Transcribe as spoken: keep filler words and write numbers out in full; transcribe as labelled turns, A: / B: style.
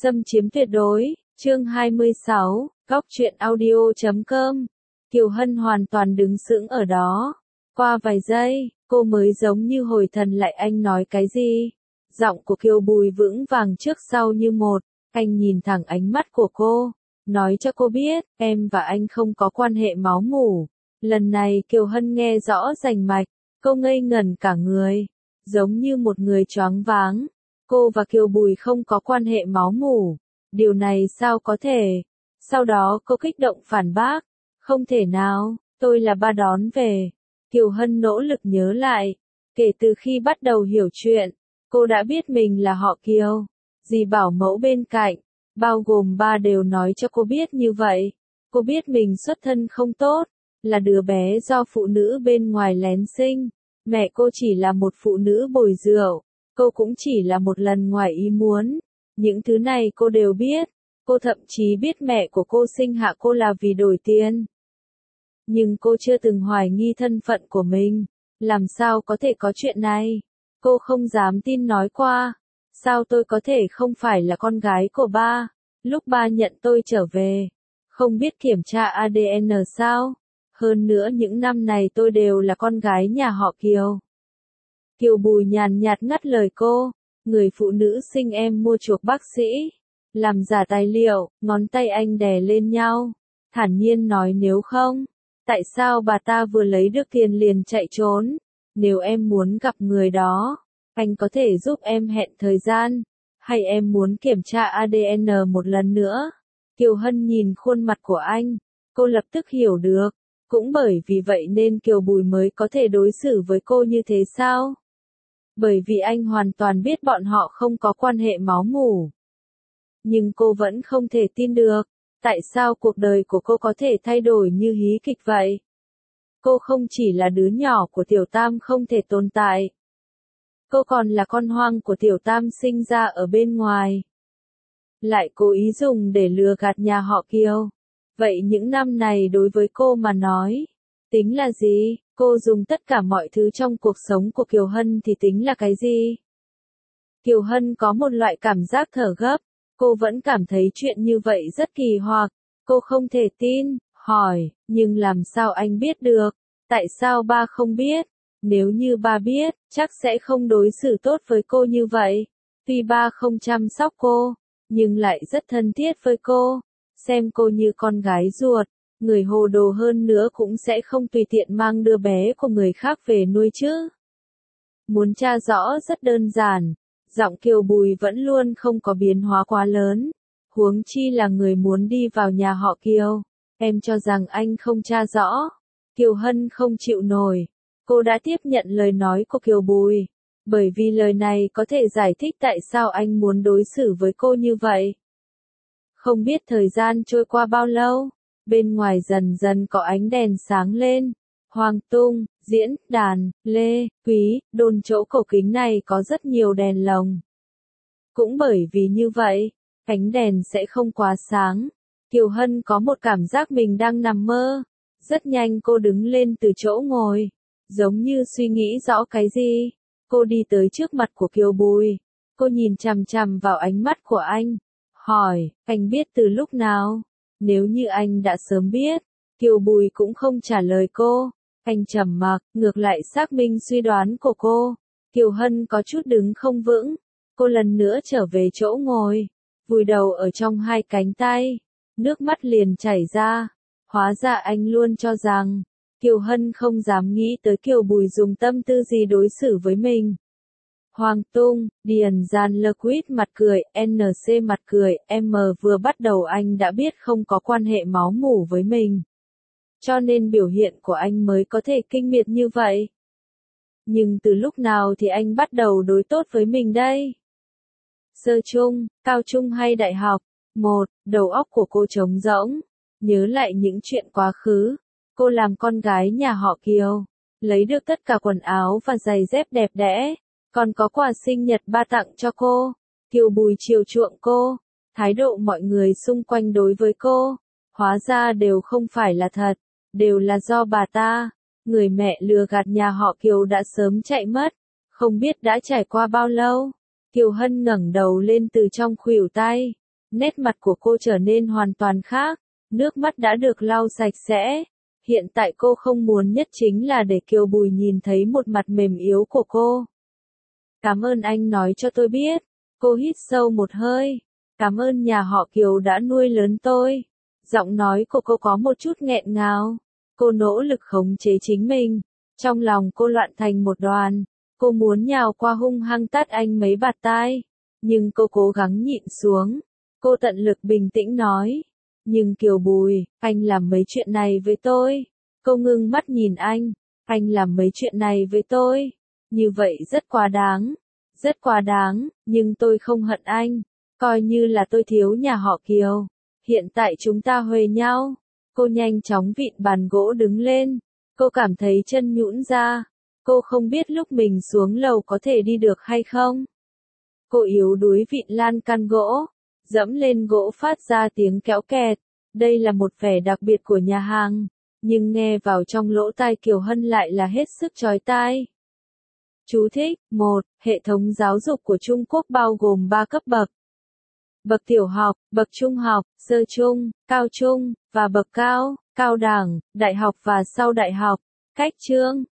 A: Xâm chiếm tuyệt đối, chương hai mươi sáu, góc truyện audio chấm com. Kiều Hân hoàn toàn đứng sững ở đó. Qua vài giây, cô mới giống như hồi thần lại anh nói cái gì. Giọng của Kiều Bùi vững vàng trước sau như một, anh nhìn thẳng ánh mắt của cô, nói cho cô biết, em và anh không có quan hệ máu mủ. Lần này Kiều Hân nghe rõ rành mạch, cô ngây ngẩn cả người, giống như một người choáng váng. Cô và Kiều Bùi không có quan hệ máu mủ. Điều này sao có thể? Sau đó cô kích động phản bác. Không thể nào, tôi là ba đón về. Kiều Hân nỗ lực nhớ lại. Kể từ khi bắt đầu hiểu chuyện, cô đã biết mình là họ Kiều. Dì bảo mẫu bên cạnh, bao gồm ba đều nói cho cô biết như vậy. Cô biết mình xuất thân không tốt, là đứa bé do phụ nữ bên ngoài lén sinh. Mẹ cô chỉ là một phụ nữ bồi rượu. Cô cũng chỉ là một lần ngoài ý muốn. Những thứ này cô đều biết. Cô thậm chí biết mẹ của cô sinh hạ cô là vì đổi tiền. Nhưng cô chưa từng hoài nghi thân phận của mình. Làm sao có thể có chuyện này? Cô không dám tin nói qua. Sao tôi có thể không phải là con gái của ba? Lúc ba nhận tôi trở về, không biết kiểm tra a đê en sao? Hơn nữa những năm này tôi đều là con gái nhà họ Kiều. Kiều Bùi nhàn nhạt ngắt lời cô, người phụ nữ sinh em mua chuộc bác sĩ, làm giả tài liệu, ngón tay anh đè lên nhau, thản nhiên nói nếu không, tại sao bà ta vừa lấy được tiền liền chạy trốn, nếu em muốn gặp người đó, anh có thể giúp em hẹn thời gian, hay em muốn kiểm tra a đê en một lần nữa. Kiều Hân nhìn khuôn mặt của anh, cô lập tức hiểu được, cũng bởi vì vậy nên Kiều Bùi mới có thể đối xử với cô như thế sao? Bởi vì anh hoàn toàn biết bọn họ không có quan hệ máu mủ. Nhưng cô vẫn không thể tin được, tại sao cuộc đời của cô có thể thay đổi như hí kịch vậy? Cô không chỉ là đứa nhỏ của Tiểu Tam không thể tồn tại. Cô còn là con hoang của Tiểu Tam sinh ra ở bên ngoài. Lại cố ý dùng để lừa gạt nhà họ Kiều. Vậy những năm này đối với cô mà nói, tính là gì? Cô dùng tất cả mọi thứ trong cuộc sống của Kiều Hân thì tính là cái gì? Kiều Hân có một loại cảm giác thở gấp. Cô vẫn cảm thấy chuyện như vậy rất kỳ hoặc. Cô không thể tin, hỏi, nhưng làm sao anh biết được? Tại sao ba không biết? Nếu như ba biết, chắc sẽ không đối xử tốt với cô như vậy. Tuy ba không chăm sóc cô, nhưng lại rất thân thiết với cô. Xem cô như con gái ruột. Người hồ đồ hơn nữa cũng sẽ không tùy tiện mang đứa bé của người khác về nuôi chứ. Muốn tra rõ rất đơn giản. Giọng Kiều Bùi vẫn luôn không có biến hóa quá lớn. Huống chi là người muốn đi vào nhà họ Kiều. Em cho rằng anh không tra rõ. Kiều Hân không chịu nổi. Cô đã tiếp nhận lời nói của Kiều Bùi. Bởi vì lời này có thể giải thích tại sao anh muốn đối xử với cô như vậy. Không biết thời gian trôi qua bao lâu. Bên ngoài dần dần có ánh đèn sáng lên. Hoàng Tung, Diễn, Đàn, Lê, Quý, đồn chỗ cổ kính này có rất nhiều đèn lồng. Cũng bởi vì như vậy, ánh đèn sẽ không quá sáng. Kiều Hân có một cảm giác mình đang nằm mơ. Rất nhanh cô đứng lên từ chỗ ngồi. Giống như suy nghĩ rõ cái gì. Cô đi tới trước mặt của Kiều Bùi. Cô nhìn chằm chằm vào ánh mắt của anh. Hỏi, anh biết từ lúc nào? Nếu như anh đã sớm biết, Kiều Bùi cũng không trả lời cô. Anh trầm mặc, ngược lại xác minh suy đoán của cô. Kiều Hân có chút đứng không vững. Cô lần nữa trở về chỗ ngồi, vùi đầu ở trong hai cánh tay. Nước mắt liền chảy ra. Hóa ra anh luôn cho rằng, Kiều Hân không dám nghĩ tới Kiều Bùi dùng tâm tư gì đối xử với mình. Hoàng Tung, Điền Gian Lơ Quýt mặt cười, en xê mặt cười, em vừa bắt đầu anh đã biết không có quan hệ máu mủ với mình. Cho nên biểu hiện của anh mới có thể kinh miệt như vậy. Nhưng từ lúc nào thì anh bắt đầu đối tốt với mình đây? Sơ trung, cao trung hay đại học? Một, đầu óc của cô trống rỗng. Nhớ lại những chuyện quá khứ. Cô làm con gái nhà họ Kiều. Lấy được tất cả quần áo và giày dép đẹp đẽ. Còn có quà sinh nhật ba tặng cho cô. Kiều Bùi chiều chuộng cô. Thái độ mọi người xung quanh đối với cô. Hóa ra đều không phải là thật. Đều là do bà ta. Người mẹ lừa gạt nhà họ Kiều đã sớm chạy mất. Không biết đã trải qua bao lâu. Kiều Hân ngẩng đầu lên từ trong khuỷu tay. Nét mặt của cô trở nên hoàn toàn khác, nước mắt đã được lau sạch sẽ. Hiện tại cô không muốn nhất chính là để Kiều Bùi nhìn thấy một mặt mềm yếu của cô. Cảm ơn anh nói cho tôi biết. Cô hít sâu một hơi. Cảm ơn nhà họ Kiều đã nuôi lớn tôi. Giọng nói của cô có một chút nghẹn ngào. Cô nỗ lực khống chế chính mình. Trong lòng cô loạn thành một đoàn. Cô muốn nhào qua hung hăng tát anh mấy bạt tai. Nhưng cô cố gắng nhịn xuống. Cô tận lực bình tĩnh nói. Nhưng Kiều Bùi, anh làm mấy chuyện này với tôi. Cô ngưng mắt nhìn anh. Anh làm mấy chuyện này với tôi. Như vậy rất quá đáng. Rất quá đáng, nhưng tôi không hận anh. Coi như là tôi thiếu nhà họ Kiều. Hiện tại chúng ta huề nhau. Cô nhanh chóng vịn bàn gỗ đứng lên. Cô cảm thấy chân nhũn ra. Cô không biết lúc mình xuống lầu có thể đi được hay không. Cô yếu đuối vịn lan can gỗ. Dẫm lên gỗ phát ra tiếng kéo kẹt. Đây là một vẻ đặc biệt của nhà hàng. Nhưng nghe vào trong lỗ tai Kiều Hân lại là hết sức chói tai. Chú thích, một. Hệ thống giáo dục của Trung Quốc bao gồm ba cấp bậc. Bậc tiểu học, bậc trung học, sơ trung, cao trung, và bậc cao, cao đẳng, đại học và sau đại học. Cách chương